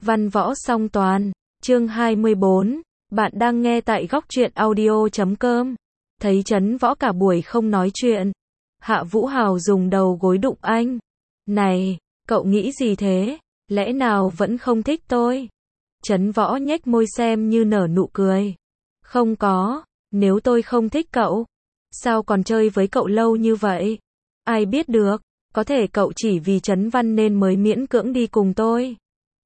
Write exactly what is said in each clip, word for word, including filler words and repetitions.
Văn võ song toàn, chương hai mươi bốn, bạn đang nghe tại góc truyện audio chấm com. Thấy Trấn Võ cả buổi không nói chuyện, Hạ Vũ Hào dùng đầu gối đụng anh. Này, cậu nghĩ gì thế? Lẽ nào vẫn không thích tôi? Trấn Võ nhếch môi xem như nở nụ cười. Không có, nếu tôi không thích cậu, sao còn chơi với cậu lâu như vậy? Ai biết được, có thể cậu chỉ vì Trấn Văn nên mới miễn cưỡng đi cùng tôi.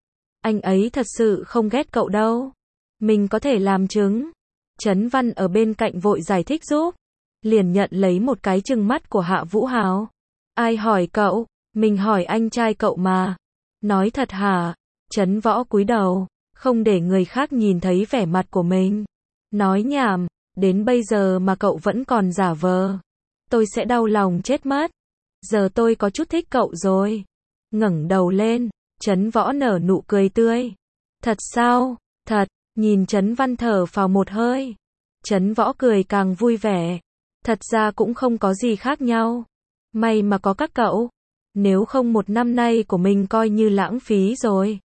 Anh ấy thật sự không ghét cậu đâu. Mình có thể làm chứng. Trấn Văn ở bên cạnh vội giải thích giúp. Liền nhận lấy một cái trừng mắt của Hạ Vũ Hào. Ai hỏi cậu? Mình hỏi anh trai cậu mà. Nói thật hả? Trấn Võ cúi đầu, không để người khác nhìn thấy vẻ mặt của mình. Nói nhảm, đến bây giờ mà cậu vẫn còn giả vờ. Tôi sẽ đau lòng chết mất. Giờ tôi có chút thích cậu rồi. Ngẩng đầu lên, Trấn Võ nở nụ cười tươi. Thật sao? Thật, nhìn Trấn Văn thở phào một hơi. Trấn Võ cười càng vui vẻ. Thật ra cũng không có gì khác nhau. May mà có các cậu. Nếu không một năm nay của mình coi như lãng phí rồi.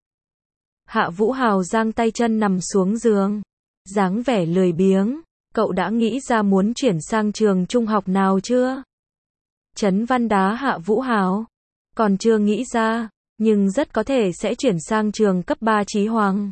Hạ Vũ Hào giang tay chân nằm xuống giường. Dáng vẻ lười biếng. Cậu đã nghĩ ra muốn chuyển sang trường trung học nào chưa? Trấn Văn đá Hạ Vũ Hào. Còn chưa nghĩ ra, nhưng rất có thể sẽ chuyển sang trường cấp ba Chí Hoàng.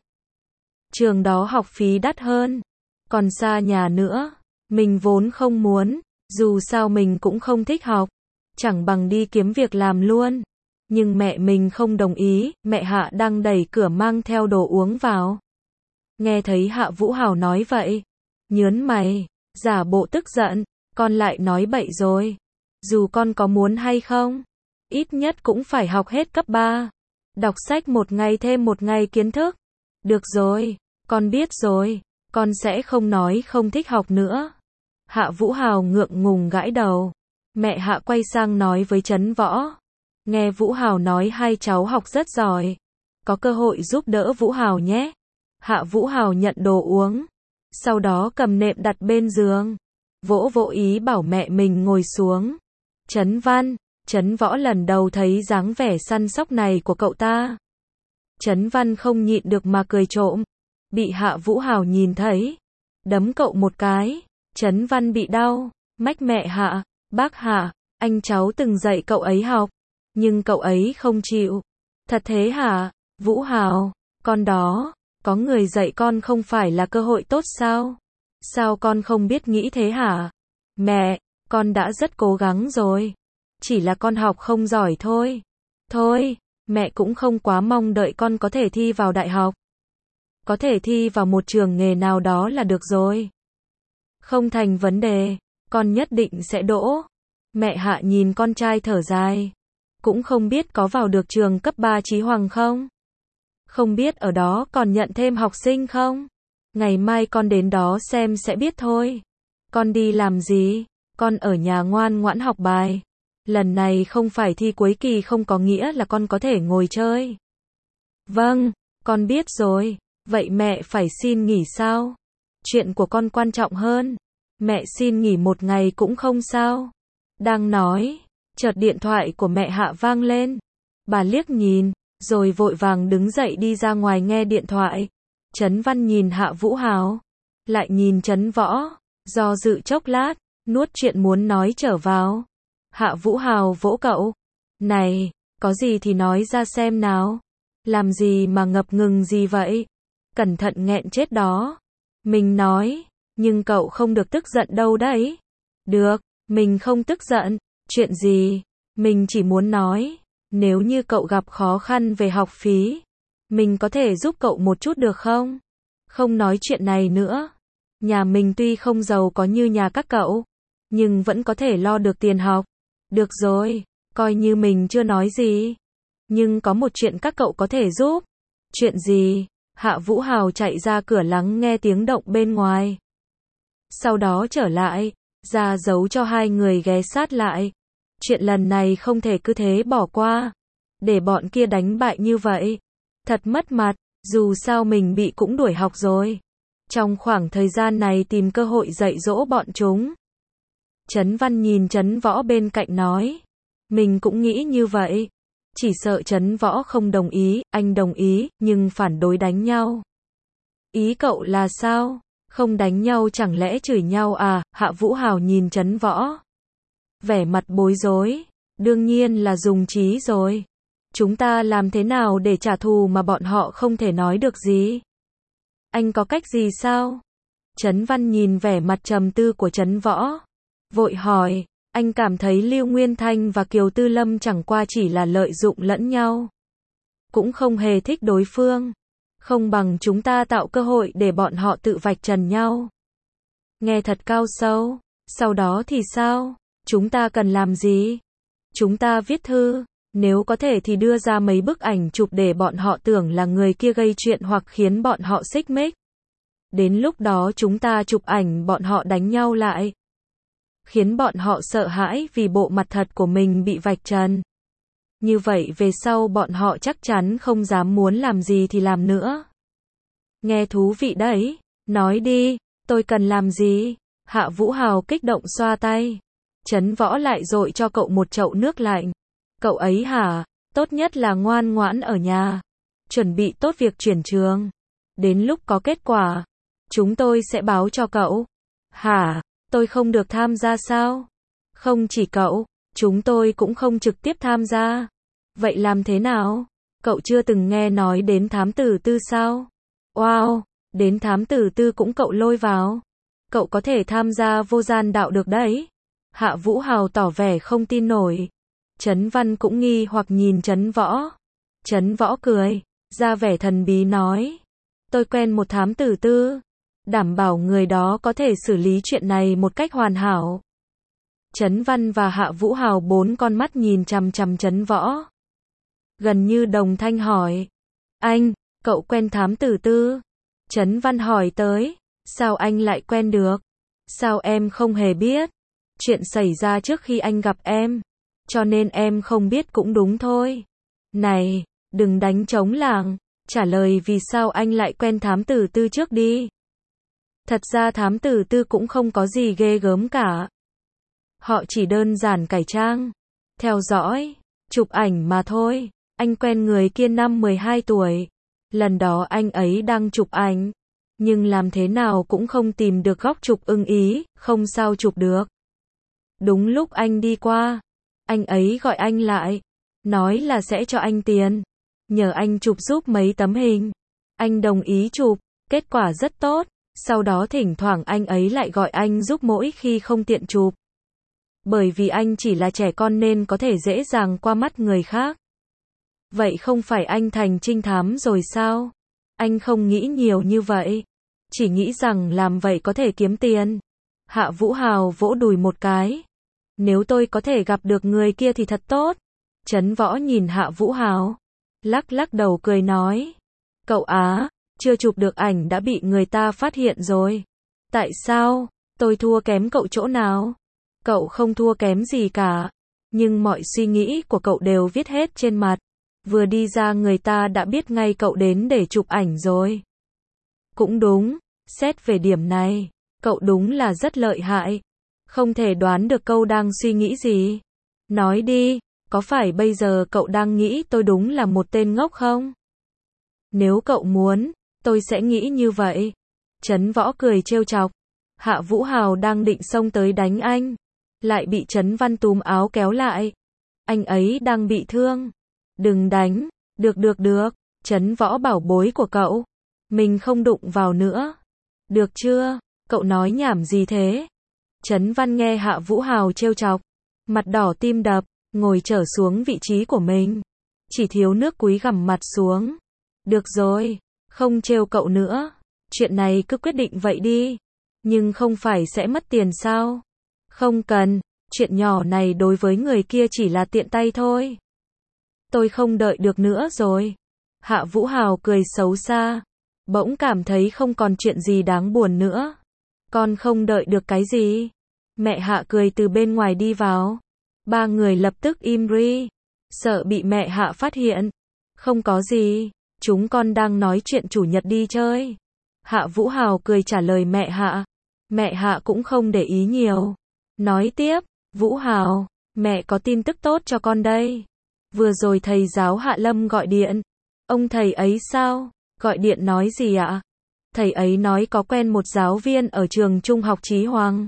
Trường đó học phí đắt hơn, còn xa nhà nữa. Mình vốn không muốn, dù sao mình cũng không thích học. Chẳng bằng đi kiếm việc làm luôn. Nhưng mẹ mình không đồng ý, mẹ Hạ đang đẩy cửa mang theo đồ uống vào. Nghe thấy Hạ Vũ Hào nói vậy, nhớn mày, giả bộ tức giận, con lại nói bậy rồi. Dù con có muốn hay không, ít nhất cũng phải học hết cấp ba. Đọc sách một ngày thêm một ngày kiến thức. Được rồi, con biết rồi, con sẽ không nói không thích học nữa. Hạ Vũ Hào ngượng ngùng gãi đầu. Mẹ Hạ quay sang nói với Trấn Võ. Nghe Vũ Hào nói hai cháu học rất giỏi. Có cơ hội giúp đỡ Vũ Hào nhé. Hạ Vũ Hào nhận đồ uống. Sau đó cầm nệm đặt bên giường. Vỗ vỗ ý bảo mẹ mình ngồi xuống. Trấn Văn, Trấn Võ lần đầu thấy dáng vẻ săn sóc này của cậu ta. Trấn Văn không nhịn được mà cười trộm. Bị Hạ Vũ Hào nhìn thấy. Đấm cậu một cái. Trấn Văn bị đau. Mách mẹ Hạ, bác Hạ, anh cháu từng dạy cậu ấy học. Nhưng cậu ấy không chịu. Thật thế hả? Vũ Hào, con đó, có người dạy con không phải là cơ hội tốt sao? Sao con không biết nghĩ thế hả? Mẹ, con đã rất cố gắng rồi. Chỉ là con học không giỏi thôi. Thôi, mẹ cũng không quá mong đợi con có thể thi vào đại học. Có thể thi vào một trường nghề nào đó là được rồi. Không thành vấn đề, con nhất định sẽ đỗ. Mẹ Hạ nhìn con trai thở dài. Cũng không biết có vào được trường cấp ba Chí Hoàng không? Không biết ở đó còn nhận thêm học sinh không? Ngày mai con đến đó xem sẽ biết thôi. Con đi làm gì? Con ở nhà ngoan ngoãn học bài. Lần này không phải thi cuối kỳ không có nghĩa là con có thể ngồi chơi. Vâng, con biết rồi. Vậy mẹ phải xin nghỉ sao? Chuyện của con quan trọng hơn. Mẹ xin nghỉ một ngày cũng không sao. Đang nói, chợt điện thoại của mẹ Hạ vang lên. Bà liếc nhìn, rồi vội vàng đứng dậy đi ra ngoài nghe điện thoại. Trấn Văn nhìn Hạ Vũ Hào, lại nhìn Trấn Võ, do dự chốc lát, nuốt chuyện muốn nói trở vào. Hạ Vũ Hào vỗ cậu. Này, có gì thì nói ra xem nào. Làm gì mà ngập ngừng gì vậy? Cẩn thận nghẹn chết đó. Mình nói, nhưng cậu không được tức giận đâu đấy. Được, mình không tức giận. Chuyện gì? Mình chỉ muốn nói, nếu như cậu gặp khó khăn về học phí, mình có thể giúp cậu một chút được không? Không nói chuyện này nữa. Nhà mình tuy không giàu có như nhà các cậu, nhưng vẫn có thể lo được tiền học. Được rồi, coi như mình chưa nói gì. Nhưng có một chuyện các cậu có thể giúp. Chuyện gì? Hạ Vũ Hào chạy ra cửa lắng nghe tiếng động bên ngoài. Sau đó trở lại, ra dấu cho hai người ghé sát lại. Chuyện lần này không thể cứ thế bỏ qua. Để bọn kia đánh bại như vậy. Thật mất mặt, dù sao mình bị cũng đuổi học rồi. Trong khoảng thời gian này tìm cơ hội dạy dỗ bọn chúng. Trấn Văn nhìn Trấn Võ bên cạnh nói. Mình cũng nghĩ như vậy. Chỉ sợ Trấn Võ không đồng ý, anh đồng ý, nhưng phản đối đánh nhau. Ý cậu là sao? Không đánh nhau chẳng lẽ chửi nhau à? Hạ Vũ Hào nhìn Trấn Võ. Vẻ mặt bối rối. Đương nhiên là dùng trí rồi. Chúng ta làm thế nào để trả thù mà bọn họ không thể nói được gì? Anh có cách gì sao? Trấn Văn nhìn vẻ mặt trầm tư của Trấn Võ. Vội hỏi, anh cảm thấy Lưu Nguyên Thanh và Kiều Tư Lâm chẳng qua chỉ là lợi dụng lẫn nhau. Cũng không hề thích đối phương. Không bằng chúng ta tạo cơ hội để bọn họ tự vạch trần nhau. Nghe thật cao sâu. Sau đó thì sao? Chúng ta cần làm gì? Chúng ta viết thư. Nếu có thể thì đưa ra mấy bức ảnh chụp để bọn họ tưởng là người kia gây chuyện hoặc khiến bọn họ xích mích. Đến lúc đó chúng ta chụp ảnh bọn họ đánh nhau lại. Khiến bọn họ sợ hãi vì bộ mặt thật của mình bị vạch trần. Như vậy về sau bọn họ chắc chắn không dám muốn làm gì thì làm nữa. Nghe thú vị đấy. Nói đi, tôi cần làm gì? Hạ Vũ Hào kích động xoa tay. Trấn Võ lại dội cho cậu một chậu nước lạnh. Cậu ấy hả? Tốt nhất là ngoan ngoãn ở nhà. Chuẩn bị tốt việc chuyển trường. Đến lúc có kết quả, chúng tôi sẽ báo cho cậu. Hả? Tôi không được tham gia sao? Không chỉ cậu, chúng tôi cũng không trực tiếp tham gia. Vậy làm thế nào? Cậu chưa từng nghe nói đến thám tử tư sao? Wow, đến thám tử tư cũng cậu lôi vào. Cậu có thể tham gia vô gian đạo được đấy. Hạ Vũ Hào tỏ vẻ không tin nổi. Trấn Văn cũng nghi hoặc nhìn Trấn Võ. Trấn Võ cười, ra vẻ thần bí nói. Tôi quen một thám tử tư. Đảm bảo người đó có thể xử lý chuyện này một cách hoàn hảo. Trấn Văn và Hạ Vũ Hào bốn con mắt nhìn chằm chằm Trấn Võ. Gần như đồng thanh hỏi. Anh, cậu quen thám tử tư? Trấn Văn hỏi tới. Sao anh lại quen được? Sao em không hề biết? Chuyện xảy ra trước khi anh gặp em. Cho nên em không biết cũng đúng thôi. Này, đừng đánh trống lảng. Trả lời vì sao anh lại quen thám tử tư trước đi. Thật ra thám tử tư cũng không có gì ghê gớm cả. Họ chỉ đơn giản cải trang, theo dõi, chụp ảnh mà thôi. Anh quen người kia năm mười hai tuổi. Lần đó anh ấy đang chụp ảnh. Nhưng làm thế nào cũng không tìm được góc chụp ưng ý, không sao chụp được. Đúng lúc anh đi qua, anh ấy gọi anh lại. Nói là sẽ cho anh tiền. Nhờ anh chụp giúp mấy tấm hình. Anh đồng ý chụp, kết quả rất tốt. Sau đó thỉnh thoảng anh ấy lại gọi anh giúp mỗi khi không tiện chụp. Bởi vì anh chỉ là trẻ con nên có thể dễ dàng qua mắt người khác. Vậy không phải anh thành trinh thám rồi sao? Anh không nghĩ nhiều như vậy. Chỉ nghĩ rằng làm vậy có thể kiếm tiền. Hạ Vũ Hào vỗ đùi một cái. Nếu tôi có thể gặp được người kia thì thật tốt. Trấn Võ nhìn Hạ Vũ Hào. Lắc lắc đầu cười nói. Cậu á, chưa chụp được ảnh đã bị người ta phát hiện rồi. Tại sao? Tôi thua kém cậu chỗ nào? Cậu không thua kém gì cả. Nhưng mọi suy nghĩ của cậu đều viết hết trên mặt. Vừa đi ra người ta đã biết ngay cậu đến để chụp ảnh rồi. Cũng đúng, xét về điểm này, cậu đúng là rất lợi hại. Không thể đoán được cậu đang suy nghĩ gì. Nói đi, có phải bây giờ cậu đang nghĩ tôi đúng là một tên ngốc không? Nếu cậu muốn, tôi sẽ nghĩ như vậy. Trấn Võ cười trêu chọc. Hạ Vũ Hào đang định xông tới đánh anh. Lại bị Trấn Văn túm áo kéo lại. Anh ấy đang bị thương. Đừng đánh. Được được được. Trấn Võ bảo bối của cậu. Mình không đụng vào nữa. Được chưa? Cậu nói nhảm gì thế? Trấn Văn nghe Hạ Vũ Hào trêu chọc. Mặt đỏ tim đập. Ngồi trở xuống vị trí của mình. Chỉ thiếu nước cúi gằm mặt xuống. Được rồi. Không trêu cậu nữa. Chuyện này cứ quyết định vậy đi. Nhưng không phải sẽ mất tiền sao? Không cần. Chuyện nhỏ này đối với người kia chỉ là tiện tay thôi. Tôi không đợi được nữa rồi. Hạ Vũ Hào cười xấu xa. Bỗng cảm thấy không còn chuyện gì đáng buồn nữa. Con không đợi được cái gì? Mẹ Hạ cười từ bên ngoài đi vào. Ba người lập tức im ri. Sợ bị mẹ Hạ phát hiện. Không có gì. Chúng con đang nói chuyện chủ nhật đi chơi. Hạ Vũ Hào cười trả lời mẹ Hạ. Mẹ Hạ cũng không để ý nhiều. Nói tiếp. Vũ Hào, mẹ có tin tức tốt cho con đây. Vừa rồi thầy giáo Hạ Lâm gọi điện. Ông thầy ấy sao? Gọi điện nói gì ạ? Thầy ấy nói có quen một giáo viên ở trường trung học Chí Hoàng.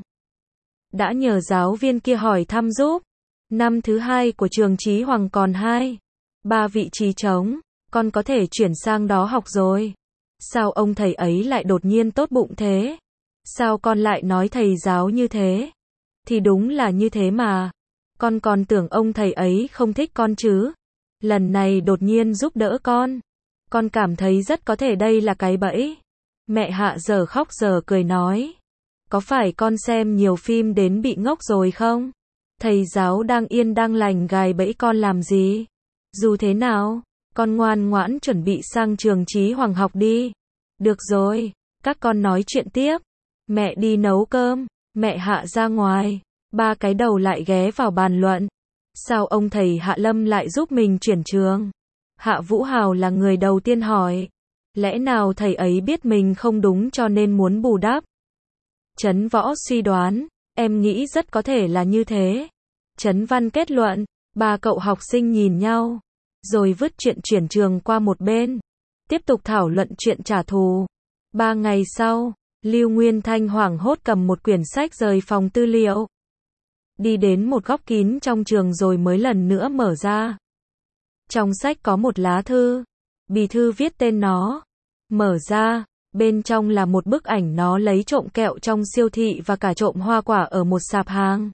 Đã nhờ giáo viên kia hỏi thăm giúp. Năm thứ hai của trường Chí Hoàng còn hai, ba vị trí trống, con có thể chuyển sang đó học rồi. Sao ông thầy ấy lại đột nhiên tốt bụng thế? Sao con lại nói thầy giáo như thế? Thì đúng là như thế mà. Con còn tưởng ông thầy ấy không thích con chứ. Lần này đột nhiên giúp đỡ con. Con cảm thấy rất có thể đây là cái bẫy. Mẹ Hạ giờ khóc giờ cười nói. Có phải con xem nhiều phim đến bị ngốc rồi không? Thầy giáo đang yên đang lành gài bẫy con làm gì? Dù thế nào, con ngoan ngoãn chuẩn bị sang trường Chí Hoàng học đi. Được rồi, các con nói chuyện tiếp. Mẹ đi nấu cơm. Mẹ Hạ ra ngoài. Ba cái đầu lại ghé vào bàn luận. Sao ông thầy Hạ Lâm lại giúp mình chuyển trường? Hạ Vũ Hào là người đầu tiên hỏi. Lẽ nào thầy ấy biết mình không đúng cho nên muốn bù đắp? Trấn Võ suy đoán, em nghĩ rất có thể là như thế. Trấn Văn kết luận, ba cậu học sinh nhìn nhau, rồi vứt chuyện chuyển trường qua một bên, tiếp tục thảo luận chuyện trả thù. Ba ngày sau, Lưu Nguyên Thanh hoảng hốt cầm một quyển sách rời phòng tư liệu, đi đến một góc kín trong trường rồi mới lần nữa mở ra. Trong sách có một lá thư, bì thư viết tên nó. Mở ra, bên trong là một bức ảnh nó lấy trộm kẹo trong siêu thị và cả trộm hoa quả ở một sạp hàng.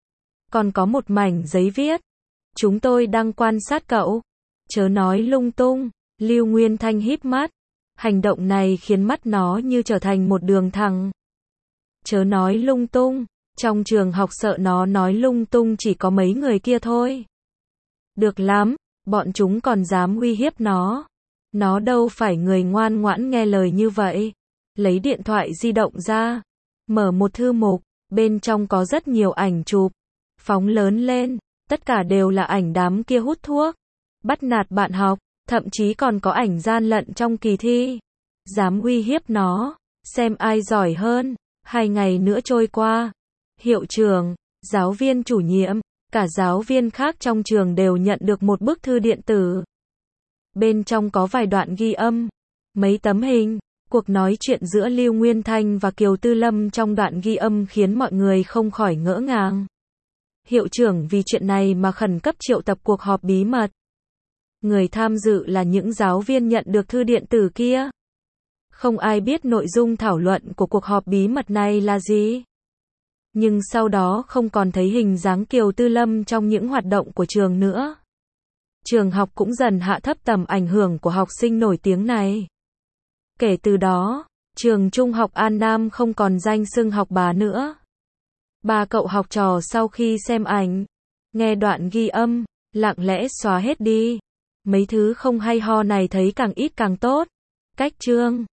Còn có một mảnh giấy viết. Chúng tôi đang quan sát cậu. Chớ nói lung tung. Lưu Nguyên Thanh híp mắt. Hành động này khiến mắt nó như trở thành một đường thẳng. Chớ nói lung tung. Trong trường học sợ nó nói lung tung chỉ có mấy người kia thôi. Được lắm, bọn chúng còn dám uy hiếp nó. Nó đâu phải người ngoan ngoãn nghe lời như vậy. Lấy điện thoại di động ra. Mở một thư mục. Bên trong có rất nhiều ảnh chụp. Phóng lớn lên. Tất cả đều là ảnh đám kia hút thuốc. Bắt nạt bạn học. Thậm chí còn có ảnh gian lận trong kỳ thi. Dám uy hiếp nó. Xem ai giỏi hơn. Hai ngày nữa trôi qua. Hiệu trưởng, giáo viên chủ nhiệm, cả giáo viên khác trong trường đều nhận được một bức thư điện tử. Bên trong có vài đoạn ghi âm, mấy tấm hình, cuộc nói chuyện giữa Lưu Nguyên Thanh và Kiều Tư Lâm trong đoạn ghi âm khiến mọi người không khỏi ngỡ ngàng. Hiệu trưởng vì chuyện này mà khẩn cấp triệu tập cuộc họp bí mật. Người tham dự là những giáo viên nhận được thư điện tử kia. Không ai biết nội dung thảo luận của cuộc họp bí mật này là gì. Nhưng sau đó không còn thấy hình dáng Kiều Tư Lâm trong những hoạt động của trường nữa. Trường học cũng dần hạ thấp tầm ảnh hưởng của học sinh nổi tiếng này. Kể từ đó, trường trung học An Nam không còn danh xưng học bá nữa. Ba cậu học trò sau khi xem ảnh, nghe đoạn ghi âm, lặng lẽ xóa hết đi. Mấy thứ không hay ho này thấy càng ít càng tốt. Cách chương